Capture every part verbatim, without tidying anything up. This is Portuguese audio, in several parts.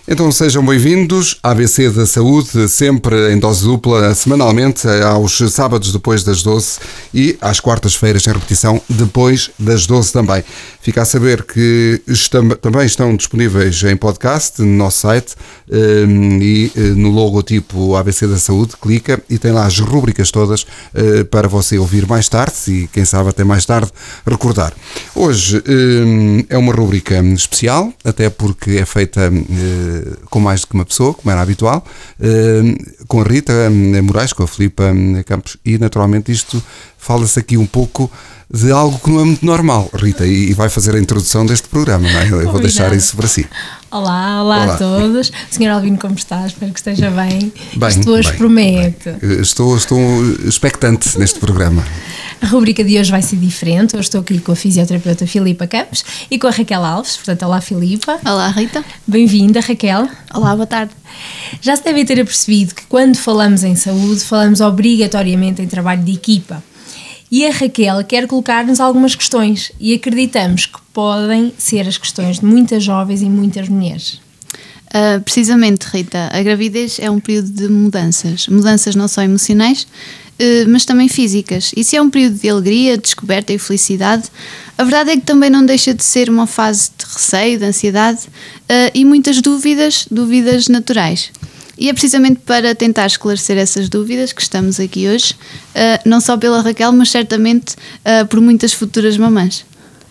Então sejam bem-vindos à A B C da Saúde, sempre em dose dupla, semanalmente, aos sábados depois das doze e às quartas-feiras em repetição depois das doze também. Fica a saber que estão, também estão disponíveis em podcast no nosso site um, e no logotipo A B C da Saúde, clica e tem lá as rúbricas todas uh, para você ouvir mais tarde e quem sabe até mais tarde recordar. Hoje um, é uma rúbrica especial, até porque é feita uh, com mais do que uma pessoa, como era habitual, com a Rita Moraes, com a Filipa Campos, e naturalmente isto fala-se aqui um pouco de algo que não é muito normal, Rita, e vai fazer a introdução deste programa, não é? Eu vou Obrigada. Deixar isso para si. Olá, olá, olá a todos. senhor Albino, como está? Espero que esteja bem. Bem, Isto hoje bem, promete. Bem. Estou, estou expectante neste programa. A rubrica de hoje vai ser diferente. Hoje estou aqui com a fisioterapeuta Filipa Campos e com a Raquel Alves. Portanto, olá Filipa. Olá Rita. Bem-vinda, Raquel. Olá, boa tarde. Já se devem ter apercebido que quando falamos em saúde, falamos obrigatoriamente em trabalho de equipa. E a Raquel quer colocar-nos algumas questões e acreditamos que podem ser as questões de muitas jovens e muitas mulheres. Uh, precisamente, Rita, a gravidez é um período de mudanças. Mudanças não só emocionais, uh, mas também físicas. E se é um período de alegria, descoberta e felicidade, a verdade é que também não deixa de ser uma fase de receio, de ansiedade uh, e muitas dúvidas, dúvidas naturais. E é precisamente para tentar esclarecer essas dúvidas que estamos aqui hoje, uh, não só pela Raquel, mas certamente uh, por muitas futuras mamãs.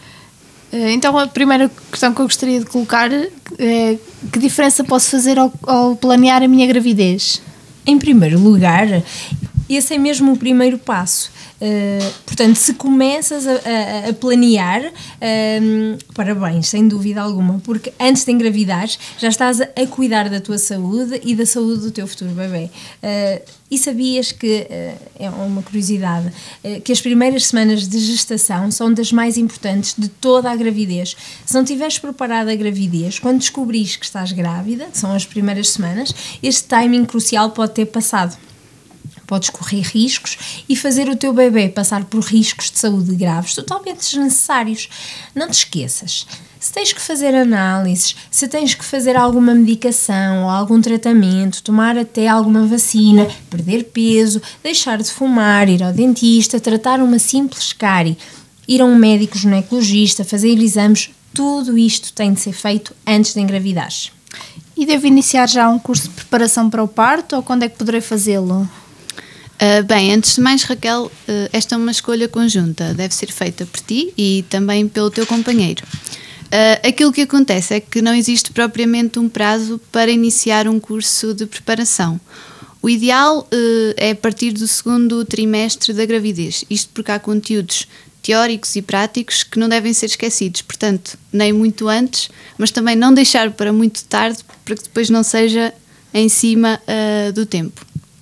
Então a primeira questão que eu gostaria de colocar é: que diferença posso fazer ao, ao planear a minha gravidez? Em primeiro lugar, esse é mesmo o primeiro passo. Uh, portanto, se começas a, a, a planear, uh, parabéns, sem dúvida alguma, porque antes de engravidares já estás a, a cuidar da tua saúde e da saúde do teu futuro bebê. Uh, e sabias que, uh, é uma curiosidade, uh, que as primeiras semanas de gestação são das mais importantes de toda a gravidez. Se não estiveres preparada a gravidez, quando descobrires que estás grávida, são as primeiras semanas, este timing crucial pode ter passado. Podes correr riscos e fazer o teu bebê passar por riscos de saúde graves totalmente desnecessários. Não te esqueças, se tens que fazer análises, se tens que fazer alguma medicação ou algum tratamento, tomar até alguma vacina, perder peso, deixar de fumar, ir ao dentista, tratar uma simples cárie, ir a um médico ginecologista, fazer exames, tudo isto tem de ser feito antes de engravidares. E devo iniciar já um curso de preparação para o parto ou quando é que poderei fazê-lo? Uh, bem, antes de mais, Raquel, uh, esta é uma escolha conjunta, deve ser feita por ti e também pelo teu companheiro. Uh, aquilo que acontece é que não existe propriamente um prazo para iniciar um curso de preparação. O ideal uh, é a partir do segundo trimestre da gravidez, isto porque há conteúdos teóricos e práticos que não devem ser esquecidos, portanto, nem muito antes, mas também não deixar para muito tarde, para que depois não seja em cima uh, do tempo.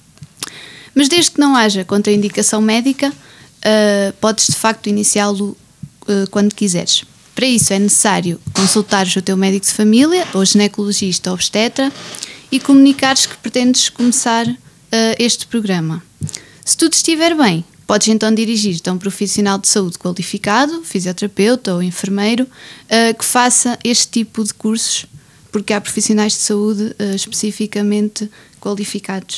Mas desde que não haja contraindicação médica, uh, podes de facto iniciá-lo uh, quando quiseres. Para isso é necessário consultares o teu médico de família, ou ginecologista ou obstetra, e comunicares que pretendes começar uh, este programa. Se tudo estiver bem, podes então dirigir-te a um profissional de saúde qualificado, fisioterapeuta ou enfermeiro, uh, que faça este tipo de cursos, porque há profissionais de saúde uh, especificamente qualificados.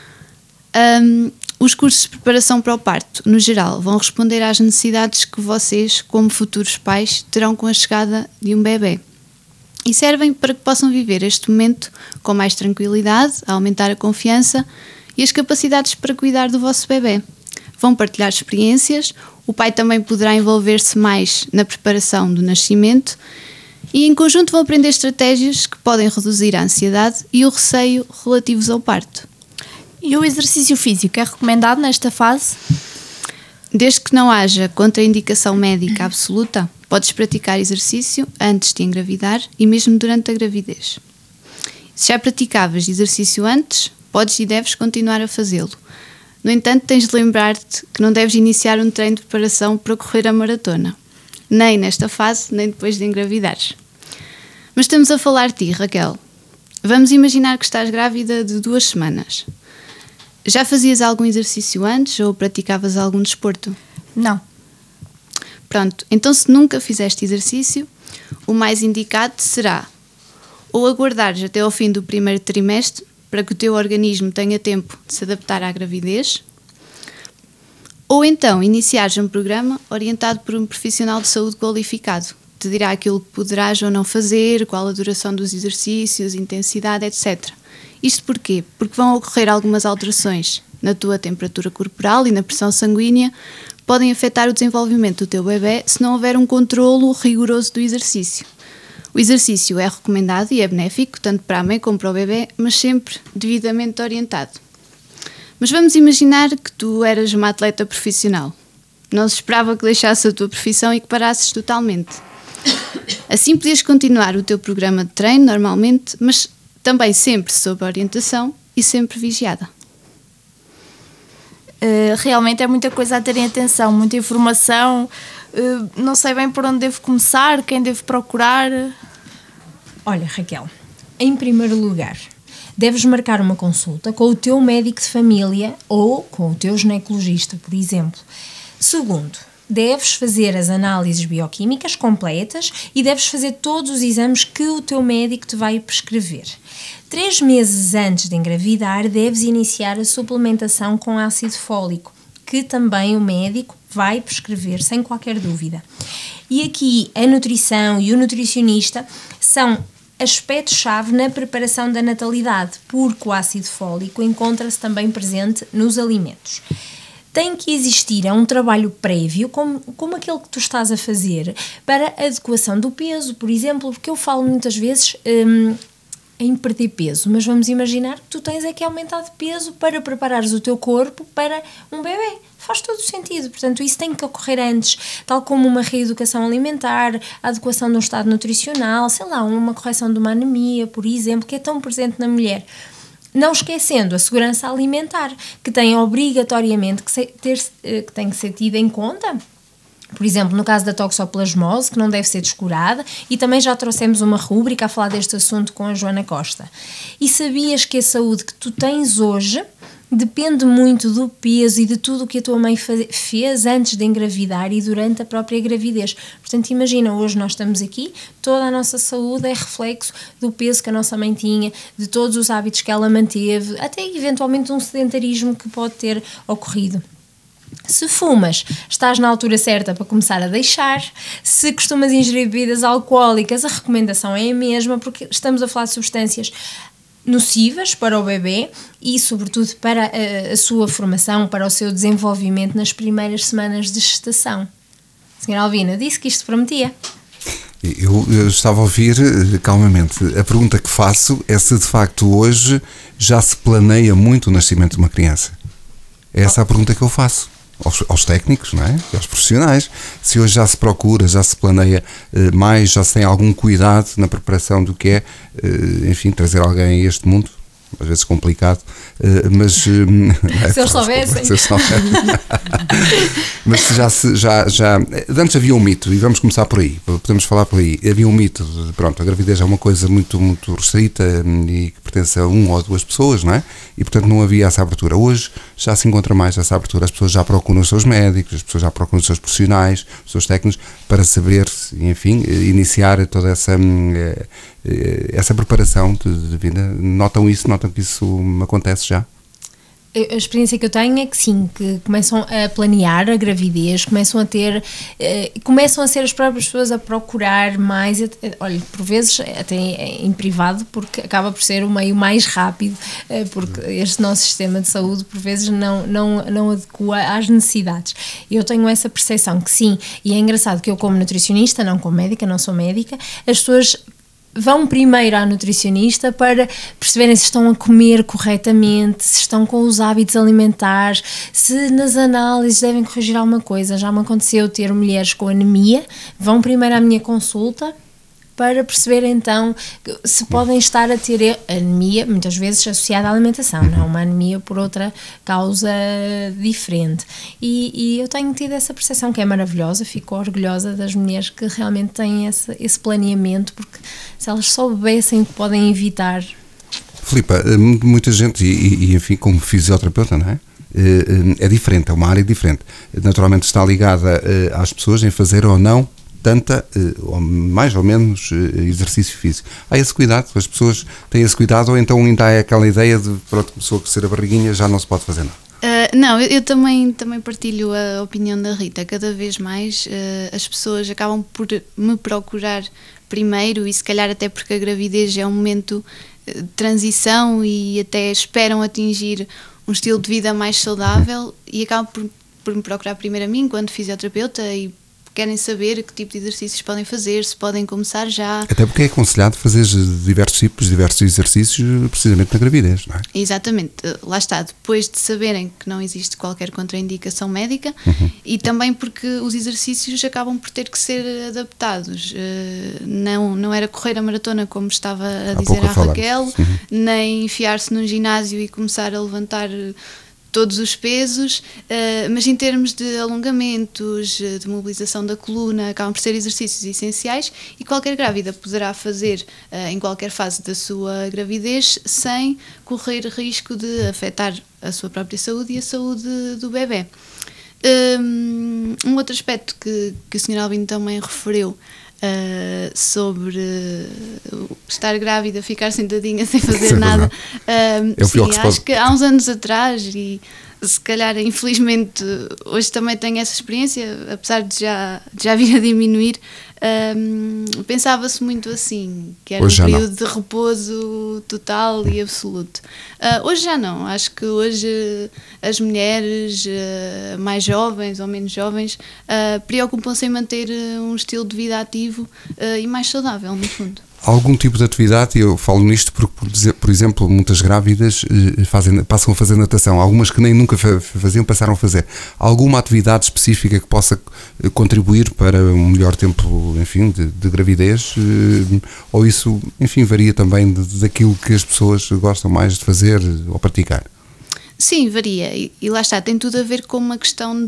Um, os cursos de preparação para o parto, no geral, vão responder às necessidades que vocês, como futuros pais, terão com a chegada de um bebê. E servem para que possam viver este momento com mais tranquilidade, a aumentar a confiança e as capacidades para cuidar do vosso bebê. Vão partilhar experiências, o pai também poderá envolver-se mais na preparação do nascimento e em conjunto vão aprender estratégias que podem reduzir a ansiedade e o receio relativos ao parto. E o exercício físico é recomendado nesta fase? Desde que não haja contraindicação médica absoluta, podes praticar exercício antes de engravidar e mesmo durante a gravidez. Se já praticavas exercício antes, podes e deves continuar a fazê-lo. No entanto, tens de lembrar-te que não deves iniciar um treino de preparação para correr a maratona, nem nesta fase, nem depois de engravidares. Mas estamos a falar de ti, Raquel. Vamos imaginar que estás grávida de duas semanas. Já fazias algum exercício antes ou praticavas algum desporto? Não. Pronto, então se nunca fizeste exercício, o mais indicado será ou aguardares até ao fim do primeiro trimestre para que o teu organismo tenha tempo de se adaptar à gravidez, ou então iniciares um programa orientado por um profissional de saúde qualificado, que te dirá aquilo que poderás ou não fazer, qual a duração dos exercícios, intensidade, etcétera. Isto porquê? Porque vão ocorrer algumas alterações na tua temperatura corporal e na pressão sanguínea, podem afetar o desenvolvimento do teu bebê se não houver um controlo rigoroso do exercício. O exercício é recomendado e é benéfico, tanto para a mãe como para o bebê, mas sempre devidamente orientado. Mas vamos imaginar que tu eras uma atleta profissional. Não se esperava que deixasses a tua profissão e que parasses totalmente. Assim podias continuar o teu programa de treino normalmente, mas também sempre sob orientação e sempre vigiada. Uh, realmente é muita coisa a terem atenção, muita informação. Uh, não sei bem por onde devo começar, quem devo procurar. Olha, Raquel, em primeiro lugar, deves marcar uma consulta com o teu médico de família ou com o teu ginecologista, por exemplo. Segundo, deves fazer as análises bioquímicas completas e deves fazer todos os exames que o teu médico te vai prescrever. Três meses antes de engravidar, deves iniciar a suplementação com ácido fólico, que também o médico vai prescrever sem qualquer dúvida. E aqui a nutrição e o nutricionista são aspectos-chave na preparação da natalidade, porque o ácido fólico encontra-se também presente nos alimentos. Tem que existir um trabalho prévio, como, como aquele que tu estás a fazer, para a adequação do peso, por exemplo, porque eu falo muitas vezes hum, em perder peso, mas vamos imaginar que tu tens é que aumentar de peso para preparares o teu corpo para um bebê. Faz todo o sentido, portanto isso tem que ocorrer antes, tal como uma reeducação alimentar, a adequação de um estado nutricional, sei lá, uma correção de uma anemia, por exemplo, que é tão presente na mulher. Não esquecendo a segurança alimentar, que tem obrigatoriamente que, ser, ter, que, tem que ser tida em conta. Por exemplo, no caso da toxoplasmose, que não deve ser descurada, e também já trouxemos uma rúbrica a falar deste assunto com a Joana Costa. E sabias que a saúde que tu tens hoje depende muito do peso e de tudo o que a tua mãe fez antes de engravidar e durante a própria gravidez. Portanto, imagina, hoje nós estamos aqui, toda a nossa saúde é reflexo do peso que a nossa mãe tinha, de todos os hábitos que ela manteve, até eventualmente um sedentarismo que pode ter ocorrido. Se fumas, estás na altura certa para começar a deixar. Se costumas ingerir bebidas alcoólicas, a recomendação é a mesma, porque estamos a falar de substâncias nocivas para o bebê e, sobretudo, para a, a sua formação, para o seu desenvolvimento nas primeiras semanas de gestação. Senhora Alvina, disse que isto prometia. Eu, eu estava a ouvir calmamente. A pergunta que faço é se, de facto, hoje já se planeia muito o nascimento de uma criança. É essa a pergunta que eu faço. Aos, aos técnicos, não é? E aos profissionais, se hoje já se procura, já se planeia eh, mais, já se tem algum cuidado na preparação do que é, eh, enfim, trazer alguém a este mundo, às vezes complicado, eh, mas eh, se eles soubessem, se eles soubessem. Mas já se já, já antes havia um mito, e vamos começar por aí, podemos falar por aí. Havia um mito de, pronto, a gravidez é uma coisa muito, muito restrita e que pertence a uma ou duas pessoas, não é? E portanto não havia essa abertura. Hoje já se encontra mais essa abertura, as pessoas já procuram os seus médicos, as pessoas já procuram os seus profissionais, os seus técnicos, para saber, enfim, iniciar toda essa essa preparação de, de vida. Notam isso? Notam que isso acontece já? A experiência que eu tenho é que sim, que começam a planear a gravidez, começam a ter, eh, começam a ser as próprias pessoas a procurar mais, olha, por vezes até em privado, porque acaba por ser o meio mais rápido, eh, porque este nosso sistema de saúde por vezes não, não, não adequa às necessidades. Eu tenho essa percepção que sim, e é engraçado que eu, como nutricionista, não como médica, não sou médica, as pessoas vão primeiro à nutricionista para perceberem se estão a comer corretamente, se estão com os hábitos alimentares, se nas análises devem corrigir alguma coisa. Já me aconteceu ter mulheres com anemia, vão primeiro à minha consulta para perceber então se podem estar a ter anemia, muitas vezes associada à alimentação, não uma anemia por outra causa diferente. E, e eu tenho tido essa percepção que é maravilhosa, fico orgulhosa das mulheres que realmente têm esse, esse planeamento, porque se elas soubessem que podem evitar. Filipa, muita gente, e, e enfim, como fisioterapeuta, não é? É diferente, é uma área diferente. Naturalmente está ligada às pessoas em fazer ou não tanta, ou mais ou menos, exercício físico. Há esse cuidado, as pessoas têm esse cuidado, ou então ainda há aquela ideia de, pronto, começou a crescer a barriguinha, já não se pode fazer nada? Uh, não, eu, eu também, também partilho a opinião da Rita. Cada vez mais uh, as pessoas acabam por me procurar primeiro, e se calhar até porque a gravidez é um momento de transição e até esperam atingir um estilo de vida mais saudável, e acabam por, por me procurar primeiro a mim, enquanto fisioterapeuta, e querem saber que tipo de exercícios podem fazer, se podem começar já. Até porque é aconselhado fazer diversos tipos, diversos exercícios precisamente na gravidez, não é? Exatamente, lá está, depois de saberem que não existe qualquer contraindicação médica, uhum. e também porque os exercícios acabam por ter que ser adaptados. Não, não era correr a maratona, como estava a dizer a Raquel, uhum. nem enfiar-se num ginásio e começar a levantar todos os pesos, mas em termos de alongamentos, de mobilização da coluna, acabam por ser exercícios essenciais, e qualquer grávida poderá fazer em qualquer fase da sua gravidez sem correr risco de afetar a sua própria saúde e a saúde do bebê. Um outro aspecto que, que o senhor Albino também referiu, Uh, sobre uh, estar grávida, ficar sentadinha sem fazer nada. Uh, sim, que acho que há uns anos atrás, e se calhar infelizmente hoje também tenho essa experiência, apesar de já, de já vir a diminuir, uh, pensava-se muito assim, que era hoje um período não. de repouso total e absoluto. Uh, hoje já não, acho que hoje as mulheres uh, mais jovens ou menos jovens uh, preocupam-se em manter um estilo de vida ativo uh, e mais saudável, no fundo. Algum tipo de atividade, e eu falo nisto porque, por, dizer, por exemplo, muitas grávidas fazem, passam a fazer natação, algumas que nem nunca faziam passaram a fazer. Alguma atividade específica que possa contribuir para um melhor tempo, enfim, de, de gravidez, ou isso, enfim, varia também de, daquilo que as pessoas gostam mais de fazer ou praticar? Sim, varia, e, e lá está, tem tudo a ver com uma questão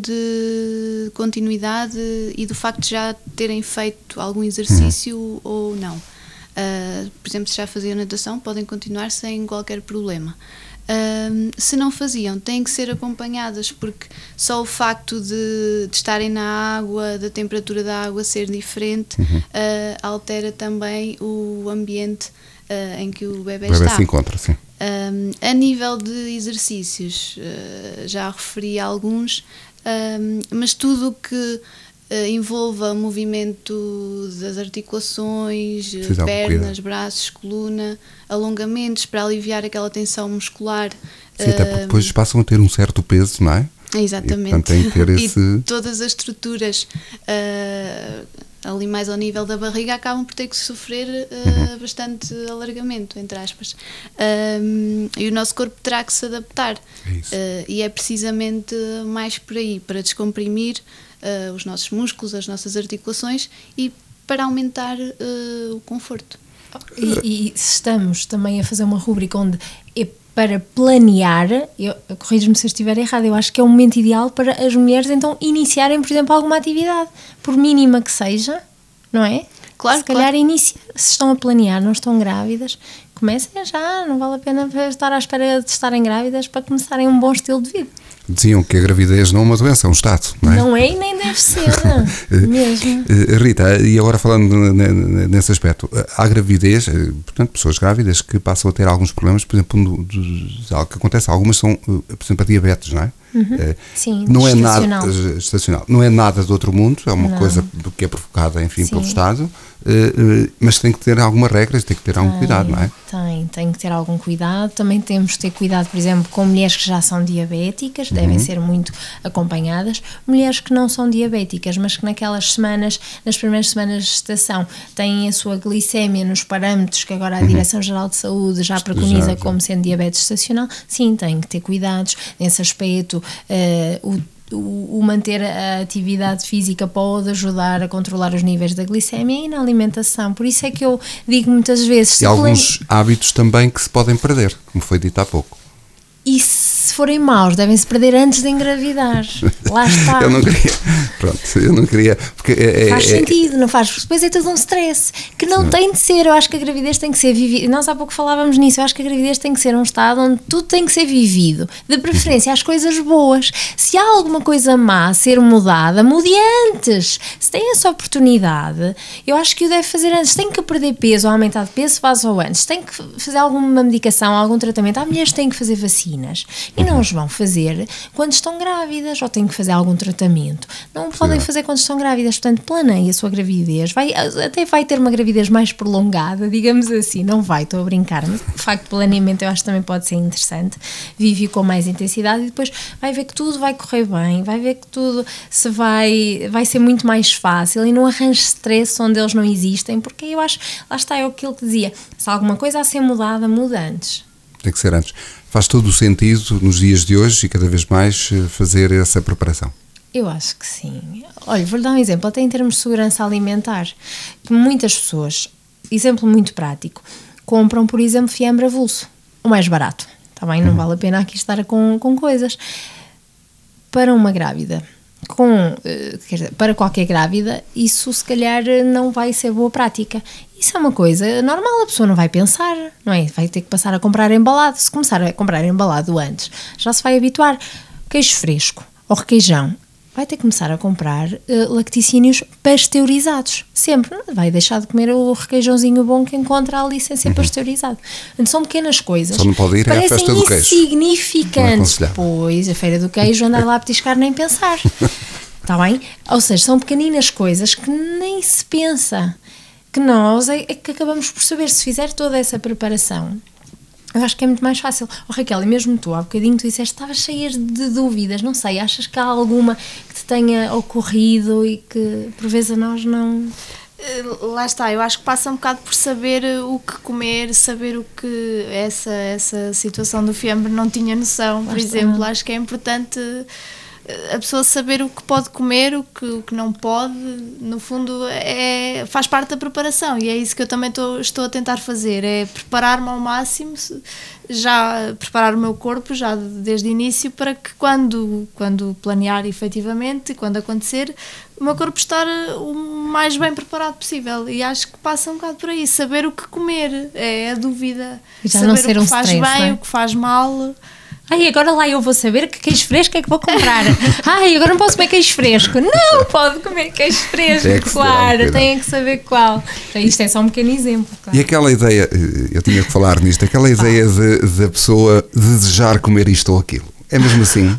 de continuidade e do facto de já terem feito algum exercício uhum. ou não. Uh, por exemplo, se já faziam natação, podem continuar sem qualquer problema. Uh, se não faziam, têm que ser acompanhadas, porque só o facto de, de estarem na água, da temperatura da água ser diferente, uhum. uh, altera também o ambiente uh, em que o bebê, o bebê está. se encontra, sim. Uh, a nível de exercícios, uh, já referi a alguns, uh, mas tudo o que envolva movimento das articulações, Precisa pernas, braços, coluna, alongamentos para aliviar aquela tensão muscular. Sim, até porque depois passam a ter um certo peso, não é? Exatamente. E, portanto, tem que ter esse... e todas as estruturas uh, ali mais ao nível da barriga acabam por ter que sofrer uh, uhum. bastante alargamento, entre aspas. Um, e o nosso corpo terá que se adaptar. É isso. Uh, e é precisamente mais por aí, para descomprimir Uh, os nossos músculos, as nossas articulações, e para aumentar uh, o conforto. E, e estamos também a fazer uma rúbrica onde é para planear, corrijo-me se eu estiver errado, eu acho que é o momento ideal para as mulheres então iniciarem, por exemplo, alguma atividade, por mínima que seja, não é? Claro, se calhar claro. Iniciar, se estão a planear, não estão grávidas, comecem já, não vale a pena estar à espera de estarem grávidas para começarem um bom estilo de vida. Diziam que a gravidez não é uma doença, é um estado, não é? Não é e nem deve ser, mesmo. Rita, e agora falando nesse aspecto, há gravidez, portanto, pessoas grávidas que passam a ter alguns problemas, por exemplo, no, do, algo que acontece, algumas são, por exemplo, a diabetes, não é? Uhum. É, Sim, não é estacional. nada estacional, não é nada do outro mundo, é uma não. coisa que é provocada, enfim, Sim. pelo Estado, mas tem que ter alguma regra, tem que ter tem, algum cuidado, não é? Tem, tem que ter algum cuidado. Também temos que ter cuidado, por exemplo, com mulheres que já são diabéticas, uhum. devem ser muito acompanhadas. Mulheres que não são diabéticas, mas que naquelas semanas, nas primeiras semanas de gestação, têm a sua glicémia nos parâmetros que agora a uhum. Direção-Geral de Saúde já preconiza já, já. como sendo diabetes gestacional. Sim, tem que ter cuidados nesse aspecto. Uh, o, o, o manter a atividade física pode ajudar a controlar os níveis da glicémia e na alimentação. Por isso é que eu digo muitas vezes... E alguns plane... hábitos também que se podem perder, como foi dito há pouco. E se se forem maus, devem-se perder antes de engravidar. Lá está. Eu não queria, pronto, eu não queria, porque é, faz é, sentido, não faz? Porque depois é todo um stress, que não, não tem de ser. Eu acho que a gravidez tem que ser vivida. Nós há pouco falávamos nisso, eu acho que a gravidez tem que ser um estado onde tudo tem que ser vivido, de preferência as coisas boas. Se há alguma coisa má a ser mudada, mude antes. Se tem essa oportunidade, eu acho que o deve fazer antes. Tem que perder peso ou aumentar de peso, faz ou antes. Tem que fazer alguma medicação, algum tratamento. Há mulheres que têm que fazer vacinas e não os vão fazer quando estão grávidas, ou têm que fazer algum tratamento. Não o podem fazer quando estão grávidas, portanto planeie a sua gravidez. Vai, até vai ter uma gravidez mais prolongada, digamos assim, não vai, estou a brincar, mas de facto planeamento eu acho que também pode ser interessante. Vive com mais intensidade e depois vai ver que tudo vai correr bem, vai ver que tudo se vai, vai ser muito mais fácil e não arranje stress onde eles não existem, porque eu acho, lá está, é aquilo que dizia, se há alguma coisa a ser mudada, muda antes. Tem que ser antes. Faz todo o sentido nos dias de hoje e cada vez mais fazer essa preparação. Eu acho que sim. Olha, vou-lhe dar um exemplo, até em termos de segurança alimentar, que muitas pessoas, exemplo muito prático, compram, por exemplo, fiambre avulso, o mais barato, está bem? Não vale a pena aqui estar com, com coisas. Para uma grávida, com, quer dizer, para qualquer grávida, isso se calhar não vai ser boa prática. Isso é uma coisa normal, a pessoa não vai pensar, não é? Vai ter que passar a comprar embalado. Se começar a comprar embalado antes, já se vai habituar. Queijo fresco ou requeijão, vai ter que começar a comprar uh, lacticínios pasteurizados. Sempre. Não vai deixar de comer o requeijãozinho bom que encontra ali sem ser uhum. pasteurizado. Então, são pequenas coisas. Só não pode ir à festa do queijo. Parecem insignificantes. Pois, a feira do queijo, andar lá a petiscar nem pensar. Está bem? Ou seja, são pequeninas coisas que nem se pensa. Que nós é, é que acabamos por saber, se fizer toda essa preparação, eu acho que é muito mais fácil. Oh, Raquel, e mesmo tu, há bocadinho tu disseste que estavas cheia de dúvidas, não sei, achas que há alguma que te tenha ocorrido e que por vezes a nós não... Lá está, eu acho que passa um bocado por saber o que comer, saber o que essa, essa situação do fiambre não tinha noção, por exemplo, acho que é importante a pessoa saber o que pode comer, o que, o que não pode, no fundo é, faz parte da preparação e é isso que eu também estou, estou a tentar fazer, é preparar-me ao máximo, já preparar o meu corpo já desde o início para que quando, quando planear efetivamente e quando acontecer, o meu corpo estar o mais bem preparado possível e acho que passa um bocado por aí, saber o que comer, é a dúvida, já saber não ser o que um faz stress, bem, é? o que faz mal. Ai, agora lá eu vou saber que queijo fresco é que vou comprar. Ai, agora não posso comer queijo fresco. Não, pode comer queijo fresco, tem que claro, um tem que saber qual. Isto é só um pequeno exemplo. Claro. E aquela ideia, eu tinha que falar nisto, aquela ideia de, de a pessoa desejar comer isto ou aquilo, é mesmo assim?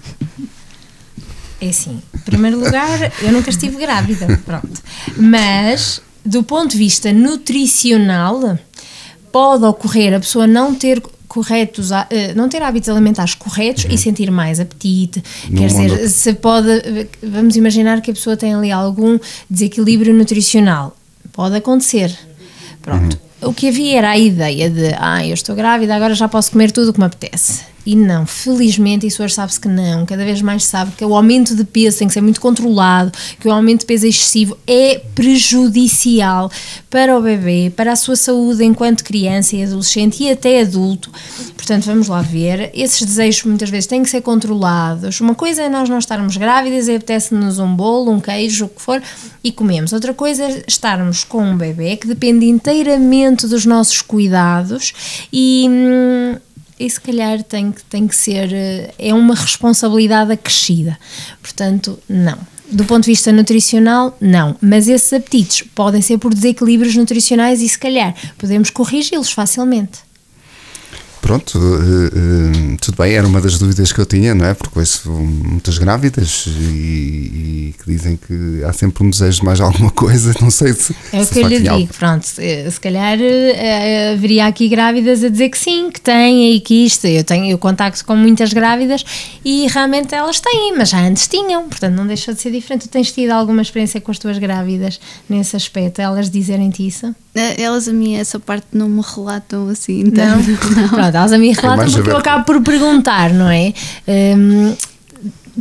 É assim, em primeiro lugar, eu nunca estive grávida, pronto. Mas, do ponto de vista nutricional, pode ocorrer a pessoa não ter... corretos, não ter hábitos alimentares corretos uhum. e sentir mais apetite, no quer mundo. dizer, se pode, vamos imaginar que a pessoa tem ali algum desequilíbrio nutricional, pode acontecer, pronto, uhum. o que havia era a ideia de, ah, eu estou grávida, agora já posso comer tudo o que me apetece. E não, felizmente, isso hoje sabe-se que não, cada vez mais se sabe que o aumento de peso tem que ser muito controlado, que o aumento de peso excessivo é prejudicial para o bebê, para a sua saúde enquanto criança e adolescente e até adulto. Portanto, vamos lá ver, esses desejos muitas vezes têm que ser controlados. Uma coisa é nós não estarmos grávidas e apetece-nos um bolo, um queijo, o que for, e comemos. Outra coisa é estarmos com um bebê que depende inteiramente dos nossos cuidados e... Hum, e se calhar tem que, tem que ser, é uma responsabilidade acrescida, portanto não, do ponto de vista nutricional não, mas esses apetites podem ser por desequilíbrios nutricionais e se calhar podemos corrigi-los facilmente. Pronto, uh, uh, tudo bem, era uma das dúvidas que eu tinha, não é? Porque conheço muitas grávidas e, e que dizem que há sempre um desejo de mais alguma coisa, não sei se... É o se que eu lhe digo, algo. Pronto, se calhar uh, haveria aqui grávidas a dizer que sim, que têm e que isto, eu tenho eu contacto com muitas grávidas e realmente elas têm, mas já antes tinham, portanto não deixa de ser diferente. Tu tens tido alguma experiência com as tuas grávidas nesse aspecto, elas dizerem-te isso? Elas a mim essa parte não me relatam assim, então não? Não. Pronto, elas a mim relatam porque eu acabo por perguntar, não é? Um,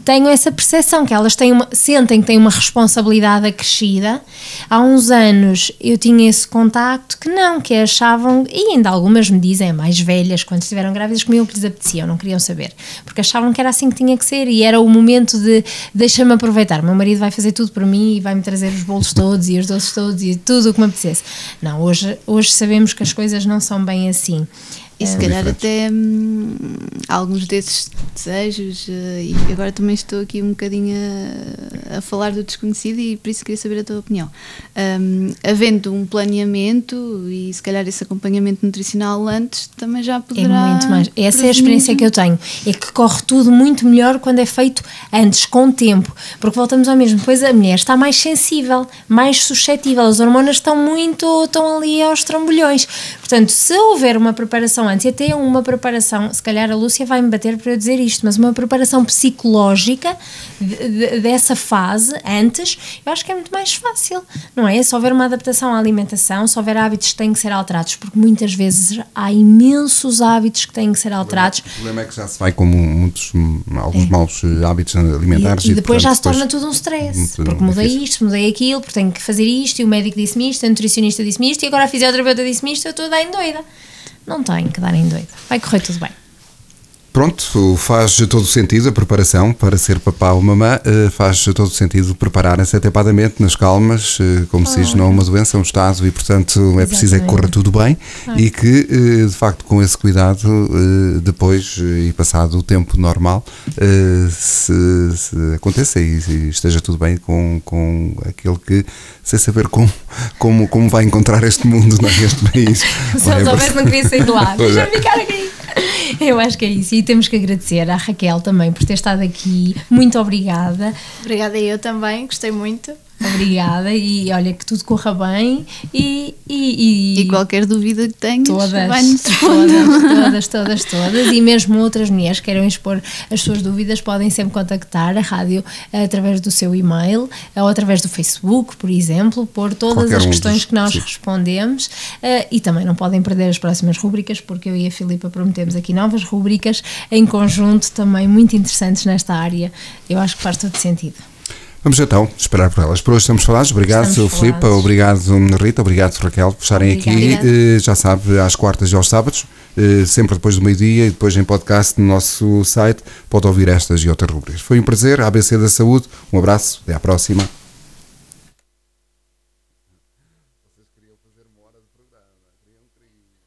tenho essa percepção que elas têm uma, sentem que têm uma responsabilidade acrescida. Há uns anos eu tinha esse contacto que não, que achavam, e ainda algumas me dizem, mais velhas, quando estiveram grávidas, comiam o que lhes apetecia, não queriam saber, porque achavam que era assim que tinha que ser e era o momento de deixa-me aproveitar, meu marido vai fazer tudo por mim e vai-me trazer os bolos todos e os doces todos e tudo o que me apetecesse. Não, hoje, hoje sabemos que as coisas não são bem assim. E se calhar até hum, alguns desses desejos, uh, e agora também estou aqui um bocadinho a, a falar do desconhecido e por isso queria saber a tua opinião. Um, havendo um planeamento e se calhar esse acompanhamento nutricional antes, também já poderá... É muito mais. Essa é a experiência que eu tenho, é que corre tudo muito melhor quando é feito antes, com tempo, porque voltamos ao mesmo, depois a mulher está mais sensível, mais suscetível, as hormonas estão muito, estão ali aos trambolhões, portanto, se houver uma preparação antes, e até uma preparação, se calhar a Lúcia vai-me bater para eu dizer isto, mas uma preparação psicológica de, de, dessa fase antes, eu acho que é muito mais fácil, não é? Se houver uma adaptação à alimentação, se houver hábitos que têm que ser alterados, porque muitas vezes há imensos hábitos que têm que ser alterados. O problema é que já se vai com muitos, alguns é. maus hábitos alimentares. E, e, e depois portanto, já se depois torna tudo um stress, muito porque mudei difícil. isto, mudei aquilo, porque tenho que fazer isto, e o médico disse-me isto, a nutricionista disse-me isto, e agora a fisioterapeuta disse-me isto, eu estou a dar em doida. Não tenho que dar em doida. Vai correr tudo bem. Pronto, faz todo o sentido a preparação para ser papá ou mamã, faz todo o sentido prepararem-se atempadamente, nas calmas, como se isto não é uma doença, é um estado e, portanto, é Exatamente. preciso é que corra tudo bem ah. e que, de facto, com esse cuidado, depois e passado o tempo normal, se, se aconteça e, e esteja tudo bem com, com aquele que, sem saber como, como, como vai encontrar este mundo, não é? Este país. Se eu soubesse, não queria sair de lá. Deixa-me ficar aqui. Eu acho que é isso, e temos que agradecer à Raquel também por ter estado aqui. Muito obrigada. Obrigada, eu também, gostei muito. Obrigada, e olha, que tudo corra bem e... E, e, e qualquer dúvida que tenhas, todas, vai-nos todas, todas, todas, todas, e mesmo outras mulheres que queiram expor as suas dúvidas, podem sempre contactar a rádio através do seu e-mail ou através do Facebook, por exemplo, por todas qualquer as um questões dos, que nós sim. respondemos, uh, e também não podem perder as próximas rubricas, porque eu e a Filipa prometemos aqui novas rubricas em conjunto, também muito interessantes nesta área. Eu acho que faz todo sentido. Vamos então esperar por elas. Por hoje estamos falados. Obrigado, Filipa. Obrigado, Rita. Obrigado, Raquel, por estarem aqui. Uh, já sabe, às quartas e aos sábados, uh, sempre depois do meio-dia e depois em podcast no nosso site. Pode ouvir estas e outras rubricas. Foi um prazer. A B C da Saúde. Um abraço. Até à próxima. Vocês queriam fazer uma hora de programa. Queriam, queriam.